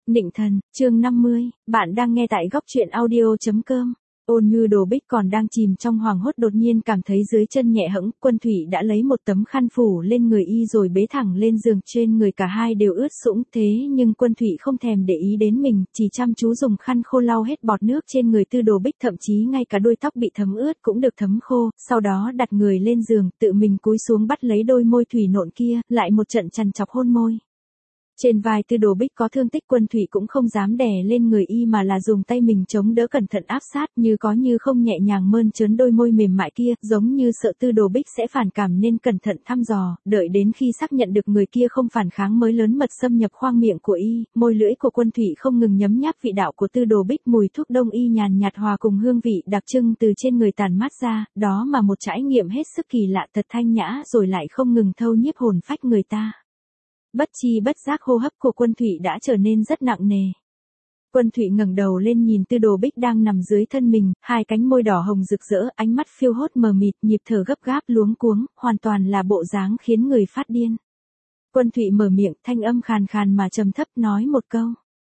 Nịnh thần, chương 50, bạn đang nghe tại góc truyện audio.com. Ôn Như Đồ Bích còn đang chìm trong hoàng hốt đột nhiên cảm thấy dưới chân nhẹ hẫng, Quân Thụy đã lấy một tấm khăn phủ lên người y rồi bế thẳng lên giường, trên người cả hai đều ướt sũng, thế nhưng Quân Thụy không thèm để ý đến mình, chỉ chăm chú dùng khăn khô lau hết bọt nước trên người Tư Đồ Bích, thậm chí ngay cả đuôi tóc bị thấm ướt cũng được thấm khô, sau đó đặt người lên giường, tự mình cúi xuống bắt lấy đôi môi thủy nộn kia, lại một trận trằn trọc hôn môi. Trên vai Tư Đồ Bích có thương tích, Quân Thụy cũng không dám đè lên người y mà là dùng tay mình chống đỡ cẩn thận áp sát, như có như không nhẹ nhàng mơn trớn đôi môi mềm mại kia, giống như sợ Tư Đồ Bích sẽ phản cảm nên cẩn thận thăm dò, đợi đến khi xác nhận được người kia không phản kháng mới lớn mật xâm nhập khoang miệng của y, môi lưỡi của Quân Thụy không ngừng nhấm nháp vị đạo của Tư Đồ Bích, mùi thuốc đông y nhàn nhạt hòa cùng hương vị đặc trưng từ trên người tản mát ra, đó mà một trải nghiệm hết sức kỳ lạ, thật thanh nhã rồi lại không ngừng thâu nhiếp hồn phách người ta. Bất chi bất giác hô hấp của Quân Thụy đã trở nên rất nặng nề. Quân Thụy ngẩng đầu lên nhìn Tư Đồ Bích đang nằm dưới thân mình, hai cánh môi đỏ hồng rực rỡ, ánh mắt phiêu hốt mờ mịt, nhịp thở gấp gáp luống cuống, hoàn toàn là bộ dáng khiến người phát điên. Quân Thụy mở miệng, thanh âm khàn khàn mà trầm thấp nói một câu.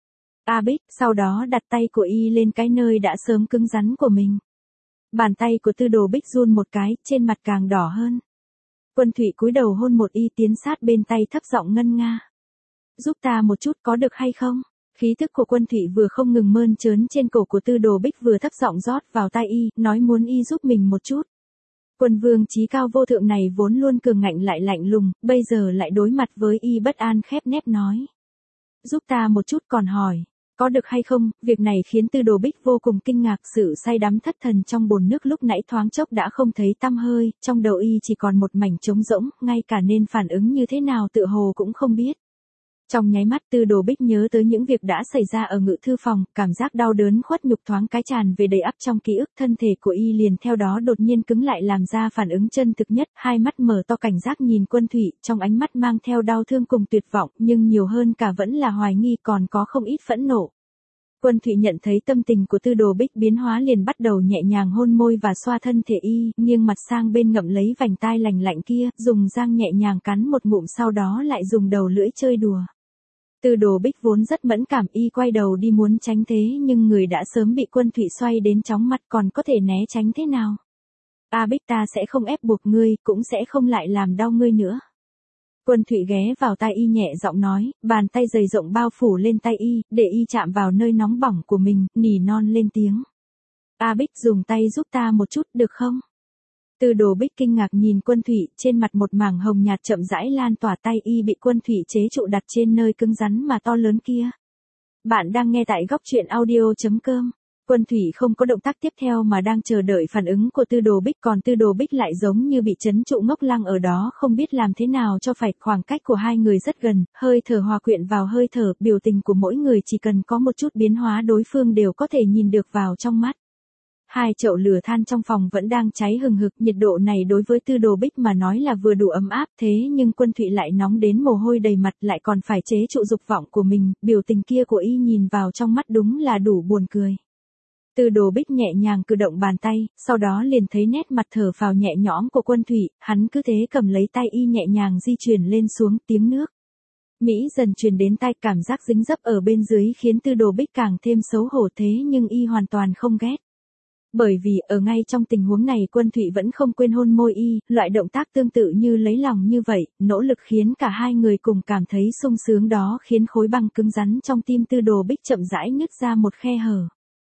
"A Bích", sau đó đặt tay của y lên cái nơi đã sớm cứng rắn của mình. Bàn tay của Tư Đồ Bích run một cái, trên mặt càng đỏ hơn. Quân Thụy cúi đầu hôn một y tiến sát bên tay, thấp giọng ngân nga. "Giúp ta một chút có được hay không?" Khí tức của Quân Thụy vừa không ngừng mơn trớn trên cổ của Tư Đồ Bích vừa thấp giọng rót vào tai y, nói muốn y giúp mình một chút. Quân vương chí cao vô thượng này vốn luôn cường ngạnh lại lạnh lùng, bây giờ lại đối mặt với y bất an khép nép nói. "Giúp ta một chút", còn hỏi. Có được hay không, việc này khiến Tư Đồ Bích vô cùng kinh ngạc, sự say đắm thất thần trong bồn nước lúc nãy thoáng chốc đã không thấy tăm hơi, trong đầu y chỉ còn một mảnh trống rỗng, ngay cả nên phản ứng như thế nào tựa hồ cũng không biết. Trong nháy mắt Tư Đồ Bích nhớ tới những việc đã xảy ra ở ngự thư phòng, cảm giác đau đớn khuất nhục thoáng cái tràn về đầy ắp trong ký ức, thân thể của y liền theo đó đột nhiên cứng lại làm ra phản ứng chân thực nhất, hai mắt mở to cảnh giác nhìn Quân Thụy, trong ánh mắt mang theo đau thương cùng tuyệt vọng, nhưng nhiều hơn cả vẫn là hoài nghi, còn có không ít phẫn nộ. Quân Thụy nhận thấy tâm tình của Tư Đồ Bích biến hóa liền bắt đầu nhẹ nhàng hôn môi và xoa thân thể y, nghiêng mặt sang bên ngậm lấy vành tai lành lạnh kia, dùng răng nhẹ nhàng cắn một ngụm sau đó lại dùng đầu lưỡi chơi đùa. Tư Đồ Bích vốn rất mẫn cảm, y quay đầu đi muốn tránh thế nhưng người đã sớm bị Quân Thụy xoay đến chóng mặt, còn có thể né tránh thế nào. "A Bích, ta sẽ không ép buộc ngươi, cũng sẽ không lại làm đau ngươi nữa." Quân Thụy ghé vào tai y nhẹ giọng nói, bàn tay dày rộng bao phủ lên tay y, để y chạm vào nơi nóng bỏng của mình, nỉ non lên tiếng. "A Bích, dùng tay giúp ta một chút, được không?" Tư Đồ Bích kinh ngạc nhìn Quân Thụy, trên mặt một mảng hồng nhạt chậm rãi lan tỏa, tay y bị Quân Thụy chế trụ đặt trên nơi cứng rắn mà to lớn kia. Bạn đang nghe tại góc truyện audio.com. Quân Thụy không có động tác tiếp theo mà đang chờ đợi phản ứng của Tư Đồ Bích, còn Tư Đồ Bích lại giống như bị trấn trụ ngốc lăng ở đó, không biết làm thế nào cho phải, khoảng cách của hai người rất gần, hơi thở hòa quyện vào hơi thở, biểu tình của mỗi người chỉ cần có một chút biến hóa đối phương đều có thể nhìn được vào trong mắt. Hai chậu lửa than trong phòng vẫn đang cháy hừng hực, nhiệt độ này đối với Tư Đồ Bích mà nói là vừa đủ ấm áp, thế nhưng Quân Thụy lại nóng đến mồ hôi đầy mặt, lại còn phải chế trụ dục vọng của mình, biểu tình kia của y nhìn vào trong mắt đúng là đủ buồn cười. Tư Đồ Bích nhẹ nhàng cử động bàn tay, sau đó liền thấy nét mặt thở phào nhẹ nhõm của Quân Thụy, hắn cứ thế cầm lấy tay y nhẹ nhàng di chuyển lên xuống, tiếng nước Mỹ dần truyền đến tai, cảm giác dính dấp ở bên dưới khiến Tư Đồ Bích càng thêm xấu hổ, thế nhưng y hoàn toàn không ghét. Bởi vì ở ngay trong tình huống này Quân Thụy vẫn không quên hôn môi y, loại động tác tương tự như lấy lòng như vậy, nỗ lực khiến cả hai người cùng cảm thấy sung sướng, đó khiến khối băng cứng rắn trong tim Tư Đồ Bích chậm rãi nứt ra một khe hở.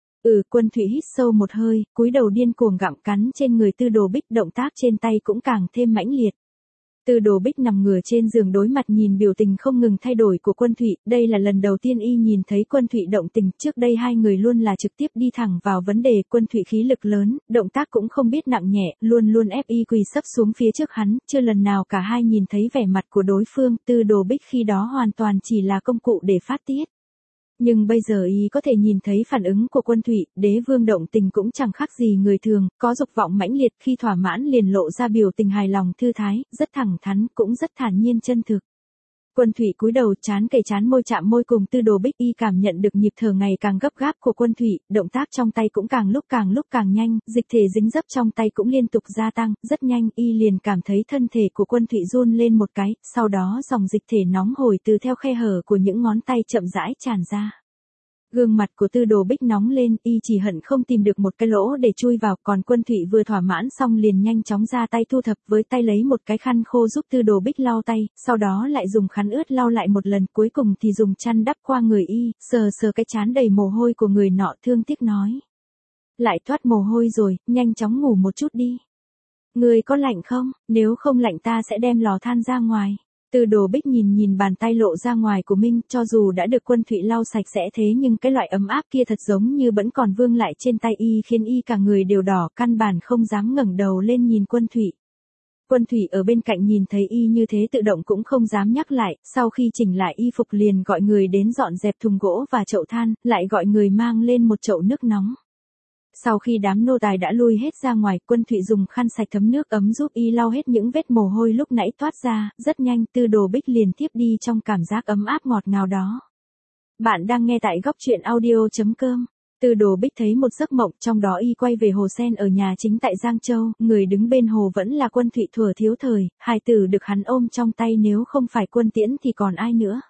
Quân Thụy hít sâu một hơi, cúi đầu điên cuồng gặm cắn trên người Tư Đồ Bích, động tác trên tay cũng càng thêm mãnh liệt. Tư Đồ Bích nằm ngửa trên giường đối mặt nhìn biểu tình không ngừng thay đổi của Quân Thụy, đây là lần đầu tiên y nhìn thấy Quân Thụy động tình, trước đây hai người luôn là trực tiếp đi thẳng vào vấn đề, Quân Thụy khí lực lớn, động tác cũng không biết nặng nhẹ, luôn luôn ép y quỳ sấp xuống phía trước hắn, chưa lần nào cả hai nhìn thấy vẻ mặt của đối phương, Tư Đồ Bích khi đó hoàn toàn chỉ là công cụ để phát tiết. Nhưng bây giờ y có thể nhìn thấy phản ứng của Quân Thụy, đế vương động tình cũng chẳng khác gì người thường, có dục vọng mãnh liệt, khi thỏa mãn liền lộ ra biểu tình hài lòng thư thái, rất thẳng thắn, cũng rất thản nhiên chân thực. Quân Thụy cúi đầu, trán kề trán, môi chạm môi cùng Tư Đồ Bích. Y cảm nhận được nhịp thở ngày càng gấp gáp của Quân Thụy, động tác trong tay cũng càng lúc càng nhanh, dịch thể dính dấp trong tay cũng liên tục gia tăng, rất nhanh y liền cảm thấy thân thể của Quân Thụy run lên một cái, sau đó dòng dịch thể nóng hổi từ theo khe hở của những ngón tay chậm rãi tràn ra. Gương mặt của Tư Đồ Bích nóng lên, y chỉ hận không tìm được một cái lỗ để chui vào, còn Quân Thụy vừa thỏa mãn xong liền nhanh chóng ra tay thu thập, với tay lấy một cái khăn khô giúp Tư Đồ Bích lau tay, sau đó lại dùng khăn ướt lau lại một lần, cuối cùng thì dùng chăn đắp qua người y, sờ cái trán đầy mồ hôi của người nọ, thương tiếc nói: lại thoát mồ hôi rồi, nhanh chóng ngủ một chút đi. Người có lạnh không? Nếu không lạnh ta sẽ đem lò than ra ngoài. Tư Đồ Bích nhìn bàn tay lộ ra ngoài của Minh, cho dù đã được Quân Thụy lau sạch sẽ thế nhưng cái loại ấm áp kia thật giống như vẫn còn vương lại trên tay y, khiến y cả người đều đỏ, căn bản không dám ngẩng đầu lên nhìn Quân Thụy. Quân Thụy ở bên cạnh nhìn thấy y như thế tự động cũng không dám nhắc lại, sau khi chỉnh lại y phục liền gọi người đến dọn dẹp thùng gỗ và chậu than, lại gọi người mang lên một chậu nước nóng. Sau khi đám nô tài đã lui hết ra ngoài, Quân Thụy dùng khăn sạch thấm nước ấm giúp y lau hết những vết mồ hôi lúc nãy toát ra, rất nhanh Tư Đồ Bích liền thiếp đi trong cảm giác ấm áp ngọt ngào đó. Bạn đang nghe tại góc truyện audio.com. Tư Đồ Bích thấy một giấc mộng, trong đó y quay về hồ sen ở nhà chính tại Giang Châu, người đứng bên hồ vẫn là Quân Thụy thuở thiếu thời, hài tử được hắn ôm trong tay, nếu không phải Quân Tiễn thì còn ai nữa.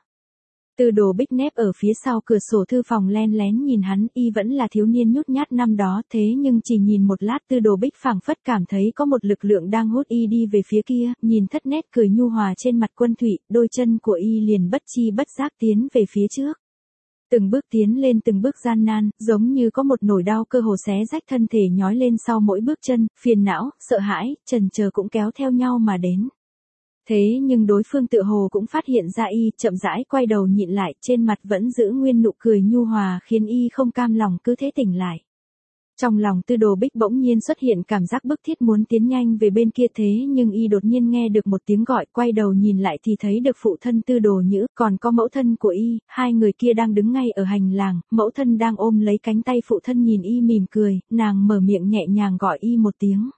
Tư Đồ Bích nép ở phía sau cửa sổ thư phòng len lén nhìn hắn, y vẫn là thiếu niên nhút nhát năm đó, thế nhưng chỉ nhìn một lát Tư Đồ Bích phảng phất cảm thấy có một lực lượng đang hút y đi về phía kia, nhìn thất nét cười nhu hòa trên mặt Quân Thụy, đôi chân của y liền bất chi bất giác tiến về phía trước. Từng bước tiến lên, từng bước gian nan, giống như có một nỗi đau cơ hồ xé rách thân thể nhói lên sau mỗi bước chân, phiền não, sợ hãi, chần chờ cũng kéo theo nhau mà đến. Thế nhưng đối phương tựa hồ cũng phát hiện ra y, chậm rãi quay đầu nhịn lại, trên mặt vẫn giữ nguyên nụ cười nhu hòa, khiến y không cam lòng cứ thế tỉnh lại. Trong lòng Tư Đồ Bích bỗng nhiên xuất hiện cảm giác bức thiết muốn tiến nhanh về bên kia, thế nhưng y đột nhiên nghe được một tiếng gọi, quay đầu nhìn lại thì thấy được phụ thân Tư Đồ Nhữ, còn có mẫu thân của y, hai người kia đang đứng ngay ở hành lang, mẫu thân đang ôm lấy cánh tay phụ thân nhìn y mỉm cười, nàng mở miệng nhẹ nhàng gọi y một tiếng.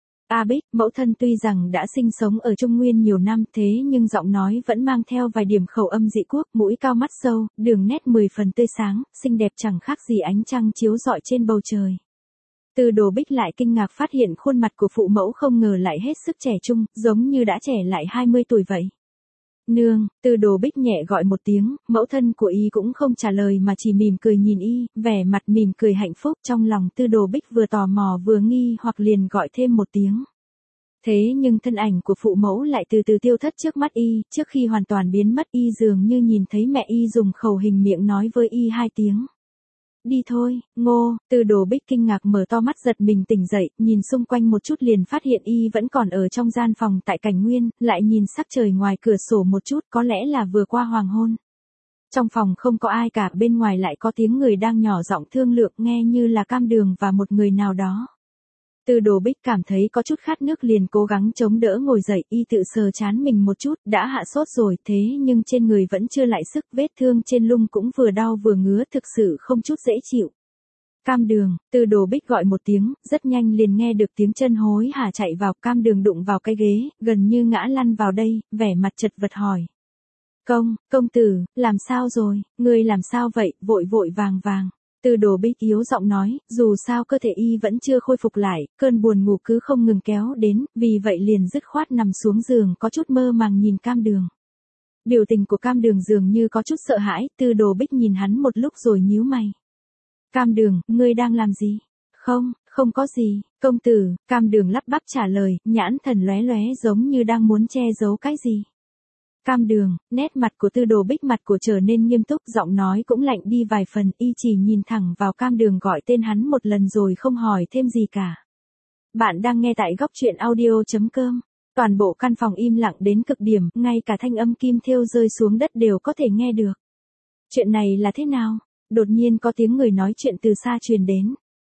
A Bích. Mẫu thân tuy rằng đã sinh sống ở Trung Nguyên nhiều năm, thế nhưng giọng nói vẫn mang theo vài điểm khẩu âm dị quốc, mũi cao mắt sâu, đường nét 10 phần tươi sáng, xinh đẹp chẳng khác gì ánh trăng chiếu rọi trên bầu trời. Tư Đồ Bích lại kinh ngạc phát hiện khuôn mặt của phụ mẫu không ngờ lại hết sức trẻ trung, giống như đã trẻ lại 20 tuổi vậy. Nương. Tư Đồ Bích nhẹ gọi một tiếng, mẫu thân của y cũng không trả lời mà chỉ mỉm cười nhìn y, vẻ mặt mỉm cười hạnh phúc. Trong lòng Tư Đồ Bích vừa tò mò vừa nghi hoặc liền gọi thêm một tiếng. Thế nhưng thân ảnh của phụ mẫu lại từ từ tiêu thất trước mắt y, trước khi hoàn toàn biến mất y dường như nhìn thấy mẹ y dùng khẩu hình miệng nói với y hai tiếng. Đi thôi, Ngô. Tư Đồ Bích kinh ngạc mở to mắt giật mình tỉnh dậy, nhìn xung quanh một chút liền phát hiện y vẫn còn ở trong gian phòng tại Cảnh Nguyên, lại nhìn sắc trời ngoài cửa sổ một chút, có lẽ là vừa qua hoàng hôn. Trong phòng không có ai cả, bên ngoài lại có tiếng người đang nhỏ giọng thương lượng, nghe như là Cam Đường và một người nào đó. Tư Đồ Bích cảm thấy có chút khát nước liền cố gắng chống đỡ ngồi dậy, y tự sờ trán mình một chút, đã hạ sốt rồi, thế nhưng trên người vẫn chưa lại sức, vết thương trên lưng cũng vừa đau vừa ngứa, thực sự không chút dễ chịu. Cam Đường. Tư Đồ Bích gọi một tiếng, rất nhanh liền nghe được tiếng chân hối hả chạy vào, Cam Đường đụng vào cái ghế, gần như ngã lăn vào đây, vẻ mặt chật vật hỏi. Công tử, làm sao rồi, ngươi làm sao vậy, vội vàng. Tư Đồ Bích yếu giọng nói, dù sao cơ thể y vẫn chưa khôi phục lại, cơn buồn ngủ cứ không ngừng kéo đến, vì vậy liền dứt khoát nằm xuống giường, có chút mơ màng nhìn Cam Đường. Biểu tình của Cam Đường dường như có chút sợ hãi, Tư Đồ Bích nhìn hắn một lúc rồi nhíu mày. Cam Đường, ngươi đang làm gì? Không có gì, công tử. Cam Đường lắp bắp trả lời, nhãn thần lóe lóe giống như đang muốn che giấu cái gì. Cam Đường. Nét mặt của Tư Đồ Bích mặt của trở nên nghiêm túc, giọng nói cũng lạnh đi vài phần, y chỉ nhìn thẳng vào Cam Đường gọi tên hắn một lần rồi không hỏi thêm gì cả. Bạn đang nghe tại góc truyện audio.com. Toàn bộ căn phòng im lặng đến cực điểm, ngay cả thanh âm kim thêu rơi xuống đất đều có thể nghe được. Chuyện này là thế nào? Đột nhiên có tiếng người nói chuyện từ xa truyền đến.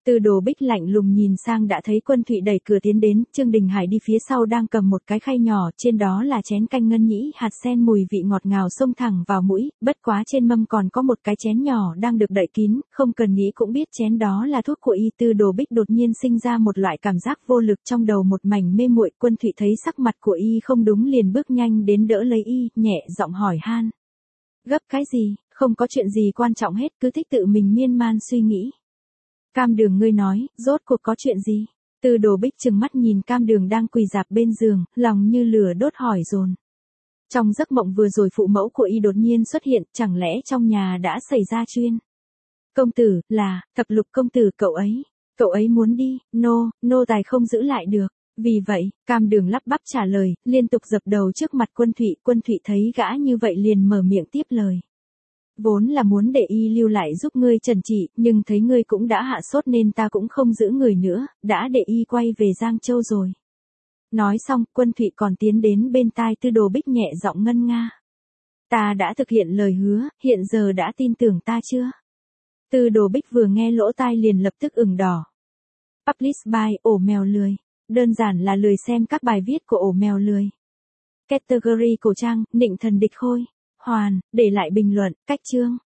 Tư Đồ Bích lạnh lùng nhìn sang đã thấy Quân Thụy đẩy cửa tiến đến, Trương Đình Hải đi phía sau đang cầm một cái khay nhỏ, trên đó là chén canh ngân nhĩ, hạt sen mùi vị ngọt ngào xông thẳng vào mũi, bất quá trên mâm còn có một cái chén nhỏ đang được đậy kín, không cần nghĩ cũng biết chén đó là thuốc của y. Tư Đồ Bích đột nhiên sinh ra một loại cảm giác vô lực trong đầu, một mảnh mê muội. Quân Thụy thấy sắc mặt của y không đúng liền bước nhanh đến đỡ lấy y, nhẹ giọng hỏi han. Gấp cái gì, không có chuyện gì quan trọng hết, cứ thích tự mình miên man suy nghĩ. Cam Đường, ngươi nói, rốt cuộc có chuyện gì? Tư Đồ Bích trừng mắt nhìn Cam Đường đang quỳ rạp bên giường, lòng như lửa đốt hỏi dồn. Trong giấc mộng vừa rồi phụ mẫu của y đột nhiên xuất hiện, chẳng lẽ trong nhà đã xảy ra chuyện? Công tử, là, Thập Lục công tử cậu ấy muốn đi, nô tài không giữ lại được. Vì vậy, Cam Đường lắp bắp trả lời, liên tục dập đầu trước mặt Quân Thụy thấy gã như vậy liền mở miệng tiếp lời. Vốn là muốn để y lưu lại giúp ngươi trần trị, nhưng thấy ngươi cũng đã hạ sốt nên ta cũng không giữ người nữa, đã để y quay về Giang Châu rồi. Nói xong, Quân Thụy còn tiến đến bên tai Tư Đồ Bích nhẹ giọng ngân nga. Ta đã thực hiện lời hứa, hiện giờ đã tin tưởng ta chưa? Tư Đồ Bích vừa nghe lỗ tai liền lập tức ửng đỏ. Publish by ổ mèo lười. Đơn giản là lười xem các bài viết của ổ mèo lười. Category cổ trang, nịnh thần địch khôi. Hoàn, để lại bình luận, cách chương.